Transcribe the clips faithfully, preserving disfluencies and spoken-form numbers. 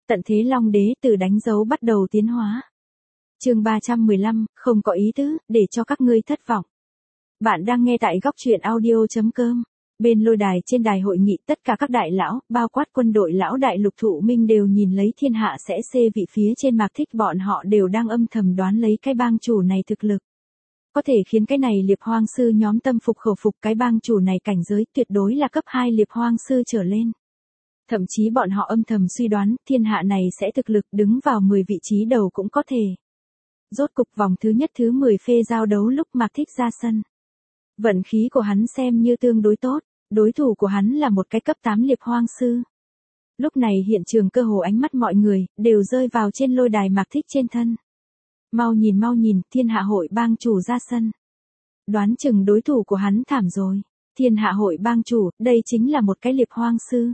Tận thế Long Đế từ đánh dấu bắt đầu tiến hóa. Chương ba trăm mười lăm, không có ý tứ, để cho các ngươi thất vọng. Bạn đang nghe tại góc truyện audio chấm com. Bên lôi đài trên đài hội nghị tất cả các đại lão, bao quát quân đội lão đại Lục Thụ Minh đều nhìn lấy thiên hạ sẽ xê vị phía trên Mạc Thích, bọn họ đều đang âm thầm đoán lấy cái bang chủ này thực lực. Có thể khiến cái này liệp hoang sư nhóm tâm phục khẩu phục, cái bang chủ này cảnh giới tuyệt đối là cấp hai liệp hoang sư trở lên. Thậm chí bọn họ âm thầm suy đoán thiên hạ này sẽ thực lực đứng vào mười vị trí đầu cũng có thể. Rốt cục vòng thứ nhất thứ mười phê giao đấu lúc Mạc Thích ra sân. Vận khí của hắn xem như tương đối tốt, đối thủ của hắn là một cái cấp tám liệp hoang sư. Lúc này hiện trường cơ hồ ánh mắt mọi người đều rơi vào trên lôi đài Mạc Thích trên thân. Mau nhìn mau nhìn, thiên hạ hội bang chủ ra sân. Đoán chừng đối thủ của hắn thảm rồi. Thiên hạ hội bang chủ, đây chính là một cái liệp hoang sư.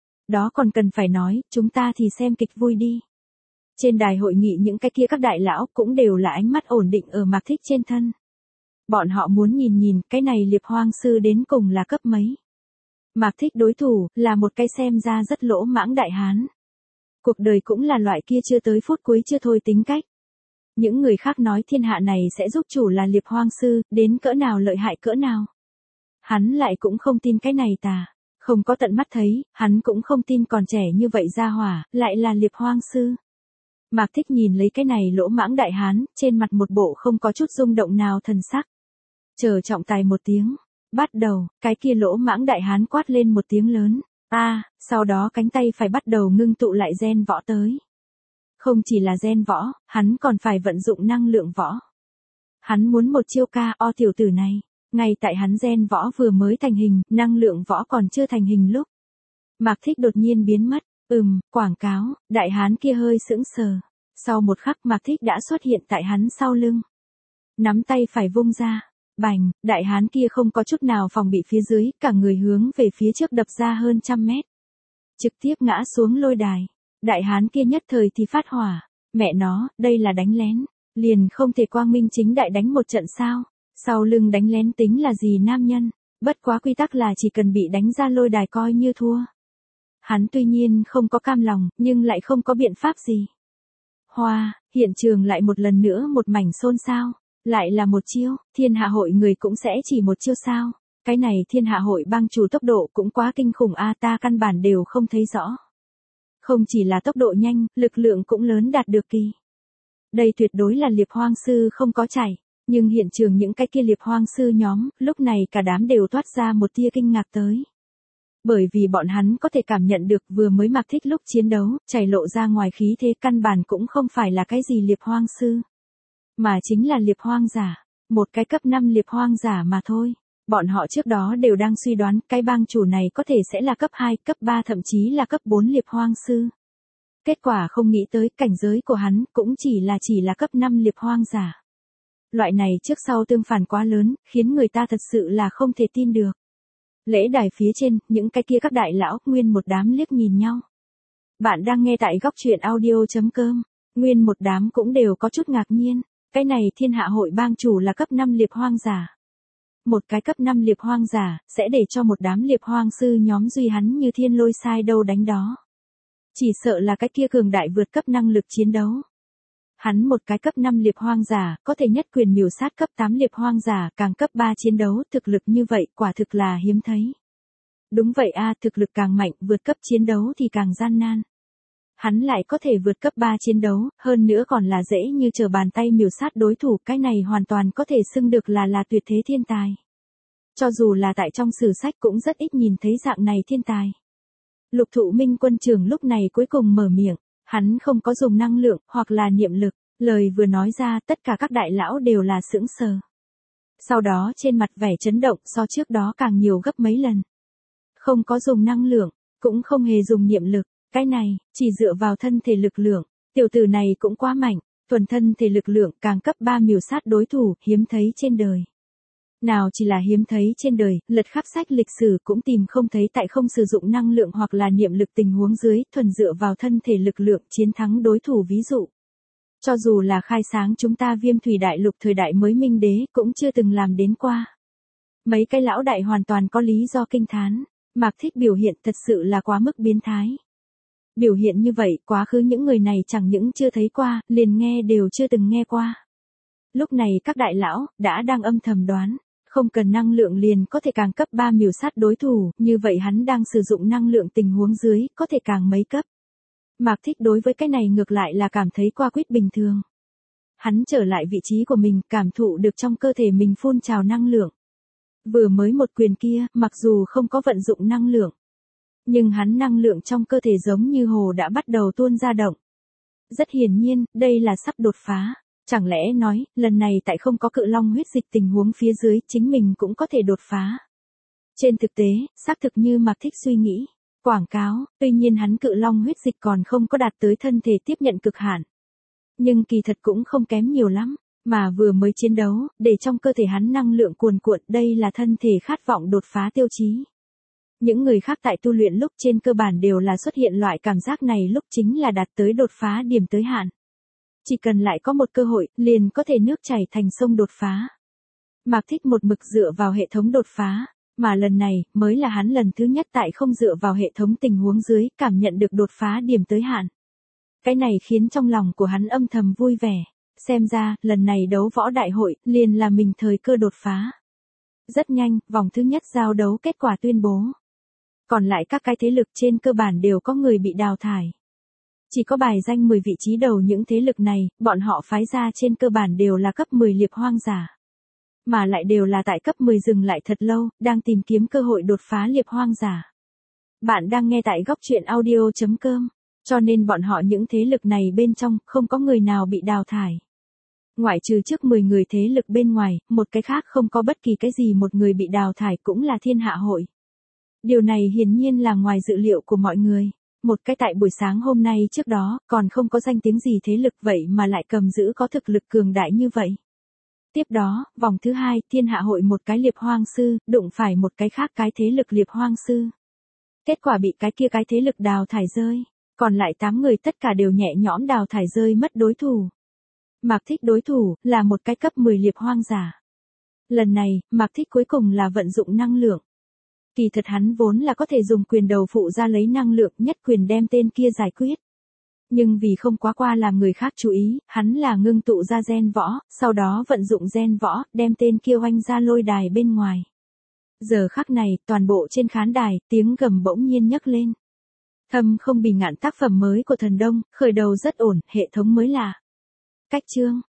Đó còn cần phải nói, chúng ta thì xem kịch vui đi. Trên đài hội nghị những cái kia các đại lão cũng đều là ánh mắt ổn định ở Mạc Thích trên thân. Bọn họ muốn nhìn nhìn cái này liệp hoang sư đến cùng là cấp mấy. Mạc Thích đối thủ là một cái xem ra rất lỗ mãng đại hán. Cuộc đời cũng là loại kia chưa tới phút cuối chưa thôi tính cách. Những người khác nói thiên hạ này sẽ giúp chủ là liệp hoang sư, đến cỡ nào lợi hại cỡ nào. Hắn lại cũng không tin cái này tà. Không có tận mắt thấy, hắn cũng không tin còn trẻ như vậy ra hỏa, lại là liệp hoang sư. Mạc Thích nhìn lấy cái này lỗ mãng đại hán, trên mặt một bộ không có chút rung động nào thần sắc. Chờ trọng tài một tiếng. Bắt đầu, cái kia lỗ mãng đại hán quát lên một tiếng lớn. A, à, sau đó cánh tay phải bắt đầu ngưng tụ lại gen võ tới. Không chỉ là gen võ, hắn còn phải vận dụng năng lượng võ. Hắn muốn một chiêu ca o tiểu tử này. Ngay tại hắn gen võ vừa mới thành hình, năng lượng võ còn chưa thành hình lúc. Mạc Thích đột nhiên biến mất. Ừm, quảng cáo, đại hán kia hơi sững sờ. Sau một khắc Mạc Thích đã xuất hiện tại hắn sau lưng. Nắm tay phải vung ra. Bành, đại hán kia không có chút nào phòng bị phía dưới, cả người hướng về phía trước đập ra hơn trăm mét. Trực tiếp ngã xuống lôi đài. Đại hán kia nhất thời thì phát hỏa. Mẹ nó, đây là đánh lén. Liền không thể quang minh chính đại đánh một trận sao. Sau lưng đánh lén tính là gì nam nhân. Bất quá quy tắc là chỉ cần bị đánh ra lôi đài coi như thua. Hắn tuy nhiên không có cam lòng, nhưng lại không có biện pháp gì. Hoa, hiện trường lại một lần nữa một mảnh xôn xao. Lại là một chiêu, thiên hạ hội người cũng sẽ chỉ một chiêu sao. Cái này thiên hạ hội bang chủ tốc độ cũng quá kinh khủng a, ta căn bản đều không thấy rõ. Không chỉ là tốc độ nhanh, lực lượng cũng lớn đạt được kỳ. Đây tuyệt đối là liệp hoang sư không có chảy. Nhưng hiện trường những cái kia liệp hoang sư nhóm, lúc này cả đám đều toát ra một tia kinh ngạc tới. Bởi vì bọn hắn có thể cảm nhận được vừa mới Mạc Thích lúc chiến đấu, chảy lộ ra ngoài khí thế căn bản cũng không phải là cái gì liệp hoang sư. Mà chính là liệp hoang giả, một cái cấp năm liệp hoang giả mà thôi. Bọn họ trước đó đều đang suy đoán cái bang chủ này có thể sẽ là cấp hai, cấp ba thậm chí là cấp bốn liệp hoang sư. Kết quả không nghĩ tới cảnh giới của hắn cũng chỉ là chỉ là cấp năm liệp hoang giả. Loại này trước sau tương phản quá lớn, khiến người ta thật sự là không thể tin được. Lễ đài phía trên, những cái kia các đại lão, nguyên một đám liếc nhìn nhau. Bạn đang nghe tại góc truyện audio chấm com, nguyên một đám cũng đều có chút ngạc nhiên. Cái này thiên hạ hội bang chủ là cấp năm liệp hoang giả. Một cái cấp năm liệp hoang giả, sẽ để cho một đám liệp hoang sư nhóm duy hắn như thiên lôi sai đâu đánh đó. Chỉ sợ là cái kia cường đại vượt cấp năng lực chiến đấu. Hắn một cái cấp năm liệp hoang giả, có thể nhất quyền miểu sát cấp tám liệp hoang giả, càng cấp ba chiến đấu, thực lực như vậy, quả thực là hiếm thấy. Đúng vậy a, thực lực càng mạnh, vượt cấp chiến đấu thì càng gian nan. Hắn lại có thể vượt cấp ba chiến đấu, hơn nữa còn là dễ như trở bàn tay miểu sát đối thủ, cái này hoàn toàn có thể xưng được là là tuyệt thế thiên tài. Cho dù là tại trong sử sách cũng rất ít nhìn thấy dạng này thiên tài. Lục Thụ Minh quân trưởng lúc này cuối cùng mở miệng. Hắn không có dùng năng lượng, hoặc là niệm lực, lời vừa nói ra tất cả các đại lão đều là sững sờ. Sau đó trên mặt vẻ chấn động so trước đó càng nhiều gấp mấy lần. Không có dùng năng lượng, cũng không hề dùng niệm lực, cái này, chỉ dựa vào thân thể lực lượng, tiểu tử này cũng quá mạnh, thuần thân thể lực lượng càng cấp ba miểu sát đối thủ, hiếm thấy trên đời. Nào chỉ là hiếm thấy trên đời, lật khắp sách lịch sử cũng tìm không thấy tại không sử dụng năng lượng hoặc là niệm lực tình huống dưới, thuần dựa vào thân thể lực lượng chiến thắng đối thủ ví dụ. Cho dù là khai sáng chúng ta Viêm Thủy Đại Lục thời đại mới Minh Đế cũng chưa từng làm đến qua. Mấy cái lão đại hoàn toàn có lý do kinh thán, Mạc Thích biểu hiện thật sự là quá mức biến thái. Biểu hiện như vậy, quá khứ những người này chẳng những chưa thấy qua, liền nghe đều chưa từng nghe qua. Lúc này các đại lão, đã đang âm thầm đoán, không cần năng lượng liền có thể càng cấp ba miểu sát đối thủ, như vậy hắn đang sử dụng năng lượng tình huống dưới, có thể càng mấy cấp. Mạc Thích đối với cái này ngược lại là cảm thấy qua quýt bình thường. Hắn trở lại vị trí của mình, cảm thụ được trong cơ thể mình phun trào năng lượng. Vừa mới một quyền kia, mặc dù không có vận dụng năng lượng, nhưng hắn năng lượng trong cơ thể giống như hồ đã bắt đầu tuôn ra động. Rất hiển nhiên, đây là sắp đột phá. Chẳng lẽ nói, lần này tại không có cự long huyết dịch tình huống phía dưới, chính mình cũng có thể đột phá. Trên thực tế, xác thực như Mạc Thích suy nghĩ. Quảng cáo, tuy nhiên hắn cự long huyết dịch còn không có đạt tới thân thể tiếp nhận cực hạn. Nhưng kỳ thật cũng không kém nhiều lắm, mà vừa mới chiến đấu, để trong cơ thể hắn năng lượng cuồn cuộn, đây là thân thể khát vọng đột phá tiêu chí. Những người khác tại tu luyện lúc trên cơ bản đều là xuất hiện loại cảm giác này lúc chính là đạt tới đột phá điểm tới hạn. Chỉ cần lại có một cơ hội, liền có thể nước chảy thành sông đột phá. Mạc Thích một mực dựa vào hệ thống đột phá, mà lần này, mới là hắn lần thứ nhất tại không dựa vào hệ thống tình huống dưới, cảm nhận được đột phá điểm tới hạn. Cái này khiến trong lòng của hắn âm thầm vui vẻ, xem ra, lần này đấu võ đại hội, liền là mình thời cơ đột phá. Rất nhanh, vòng thứ nhất giao đấu kết quả tuyên bố. Còn lại các cái thế lực trên cơ bản đều có người bị đào thải. Chỉ có bài danh mười vị trí đầu những thế lực này, bọn họ phái ra trên cơ bản đều là cấp mười liệp hoang giả. Mà lại đều là tại cấp mười dừng lại thật lâu, đang tìm kiếm cơ hội đột phá liệp hoang giả. Bạn đang nghe tại góc truyện audio chấm com, cho nên bọn họ những thế lực này bên trong, không có người nào bị đào thải. Ngoại trừ trước mười người thế lực bên ngoài, một cái khác không có bất kỳ cái gì một người bị đào thải cũng là thiên hạ hội. Điều này hiển nhiên là ngoài dự liệu của mọi người. Một cái tại buổi sáng hôm nay trước đó, còn không có danh tiếng gì thế lực vậy mà lại cầm giữ có thực lực cường đại như vậy. Tiếp đó, vòng thứ hai, thiên hạ hội một cái liệp hoang sư, đụng phải một cái khác cái thế lực liệp hoang sư. Kết quả bị cái kia cái thế lực đào thải rơi, còn lại tám người tất cả đều nhẹ nhõm đào thải rơi mất đối thủ. Mạc Thích đối thủ, là một cái cấp mười liệp hoang giả. Lần này, Mạc Thích cuối cùng là vận dụng năng lượng. Kỳ thật hắn vốn là có thể dùng quyền đầu phụ ra lấy năng lượng nhất quyền đem tên kia giải quyết. Nhưng vì không quá qua làm người khác chú ý, hắn là ngưng tụ ra gen võ, sau đó vận dụng gen võ, đem tên kia oanh ra lôi đài bên ngoài. Giờ khắc này, toàn bộ trên khán đài, tiếng gầm bỗng nhiên nhấc lên. Thâm không bì ngạn tác phẩm mới của thần Đông, khởi đầu rất ổn, hệ thống mới lạ. Cách chương,